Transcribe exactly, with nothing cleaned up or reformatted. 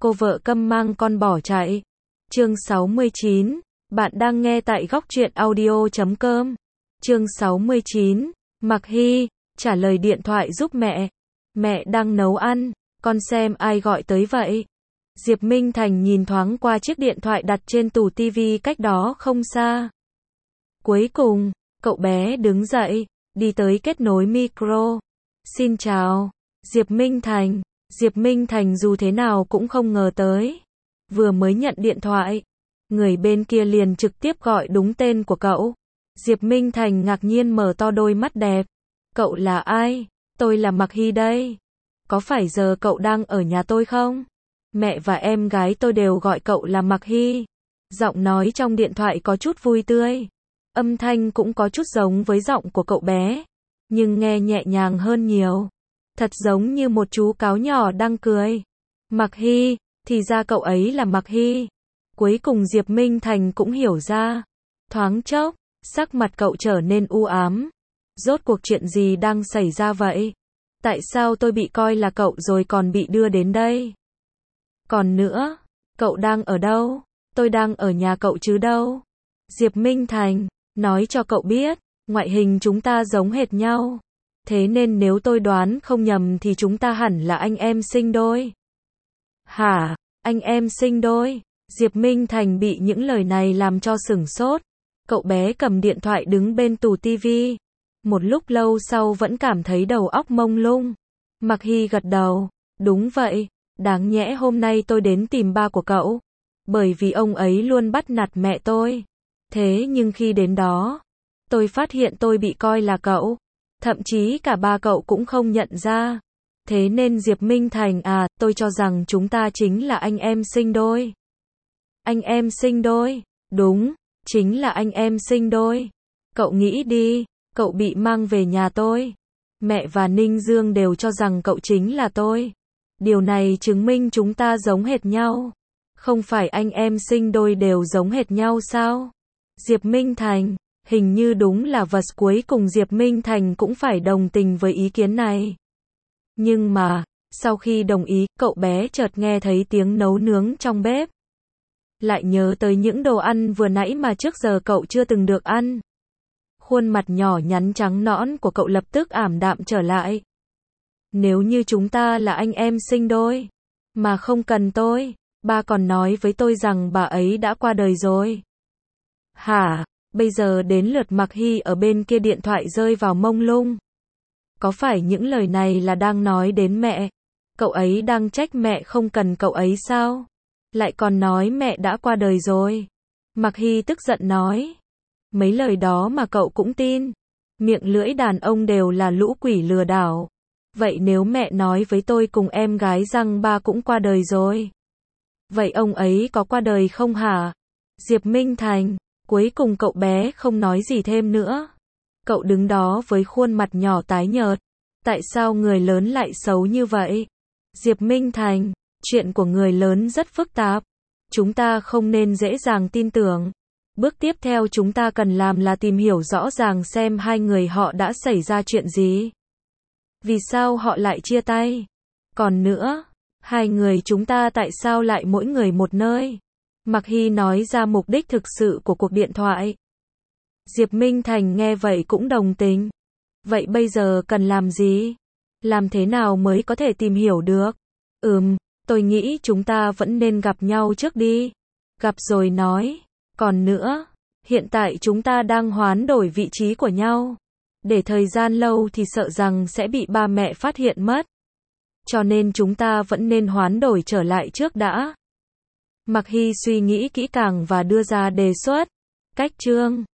cô vợ câm mang con bỏ chạy. Chương sáu mươi chín, bạn đang nghe tại góc truyện audio chấm com. Chương sáu mươi chín, Mạc Hy, trả lời điện thoại giúp mẹ. Mẹ đang nấu ăn, con xem ai gọi tới vậy? Diệp Minh Thành nhìn thoáng qua chiếc điện thoại đặt trên tủ tivi cách đó không xa. Cuối cùng, cậu bé đứng dậy, đi tới kết nối micro. Xin chào, Diệp Minh Thành. Diệp Minh Thành dù thế nào cũng không ngờ tới. Vừa mới nhận điện thoại, người bên kia liền trực tiếp gọi đúng tên của cậu. Diệp Minh Thành ngạc nhiên mở to đôi mắt đẹp. Cậu là ai? Tôi là Mạc Hy đây. Có phải giờ cậu đang ở nhà tôi không? Mẹ và em gái tôi đều gọi cậu là Mạc Hy. Giọng nói trong điện thoại có chút vui tươi. Âm thanh cũng có chút giống với giọng của cậu bé, nhưng nghe nhẹ nhàng hơn nhiều. Thật giống như một chú cáo nhỏ đang cười. Mạc Hy, thì ra cậu ấy là Mạc Hy. Cuối cùng Diệp Minh Thành cũng hiểu ra. Thoáng chốc, sắc mặt cậu trở nên u ám. Rốt cuộc chuyện gì đang xảy ra vậy? Tại sao tôi bị coi là cậu rồi còn bị đưa đến đây? Còn nữa, cậu đang ở đâu? Tôi đang ở nhà cậu chứ đâu? Diệp Minh Thành, nói cho cậu biết, ngoại hình chúng ta giống hệt nhau. Thế nên nếu tôi đoán không nhầm thì chúng ta hẳn là anh em sinh đôi. Hả? Anh em sinh đôi? Diệp Minh Thành bị những lời này làm cho sửng sốt. Cậu bé cầm điện thoại đứng bên tủ tivi. Một lúc lâu sau vẫn cảm thấy đầu óc mông lung. Mạc Hy gật đầu. Đúng vậy, đáng nhẽ hôm nay tôi đến tìm ba của cậu. Bởi vì ông ấy luôn bắt nạt mẹ tôi. Thế nhưng khi đến đó, tôi phát hiện tôi bị coi là cậu. Thậm chí cả ba cậu cũng không nhận ra. Thế nên Diệp Minh Thành à, tôi cho rằng chúng ta chính là anh em sinh đôi. Anh em sinh đôi? Đúng, chính là anh em sinh đôi. Cậu nghĩ đi, cậu bị mang về nhà tôi. Mẹ và Ninh Dương đều cho rằng cậu chính là tôi. Điều này chứng minh chúng ta giống hệt nhau. Không phải anh em sinh đôi đều giống hệt nhau sao? Diệp Minh Thành, hình như đúng là vật cuối cùng Diệp Minh Thành cũng phải đồng tình với ý kiến này. Nhưng mà, sau khi đồng ý, cậu bé chợt nghe thấy tiếng nấu nướng trong bếp. Lại nhớ tới những đồ ăn vừa nãy mà trước giờ cậu chưa từng được ăn. Khuôn mặt nhỏ nhắn trắng nõn của cậu lập tức ảm đạm trở lại. Nếu như chúng ta là anh em sinh đôi, mà không cần tôi, ba còn nói với tôi rằng bà ấy đã qua đời rồi. Hả? Bây giờ đến lượt Mạc Hy ở bên kia điện thoại rơi vào mông lung. Có phải những lời này là đang nói đến mẹ? Cậu ấy đang trách mẹ không cần cậu ấy sao? Lại còn nói mẹ đã qua đời rồi. Mạc Hy tức giận nói. Mấy lời đó mà cậu cũng tin. Miệng lưỡi đàn ông đều là lũ quỷ lừa đảo. Vậy nếu mẹ nói với tôi cùng em gái rằng ba cũng qua đời rồi, vậy ông ấy có qua đời không hả? Diệp Minh Thành, cuối cùng cậu bé không nói gì thêm nữa. Cậu đứng đó với khuôn mặt nhỏ tái nhợt. Tại sao người lớn lại xấu như vậy? Diệp Minh Thành, chuyện của người lớn rất phức tạp. Chúng ta không nên dễ dàng tin tưởng. Bước tiếp theo chúng ta cần làm là tìm hiểu rõ ràng xem hai người họ đã xảy ra chuyện gì. Vì sao họ lại chia tay? Còn nữa, hai người chúng ta tại sao lại mỗi người một nơi? Mạc Hy nói ra mục đích thực sự của cuộc điện thoại. Diệp Minh Thành nghe vậy cũng đồng tình. Vậy bây giờ cần làm gì? Làm thế nào mới có thể tìm hiểu được? Ừm, tôi nghĩ chúng ta vẫn nên gặp nhau trước đi. Gặp rồi nói. Còn nữa, hiện tại chúng ta đang hoán đổi vị trí của nhau. Để thời gian lâu thì sợ rằng sẽ bị ba mẹ phát hiện mất. Cho nên chúng ta vẫn nên hoán đổi trở lại trước đã. Mạc Hy suy nghĩ kỹ càng và đưa ra đề xuất. Cách chương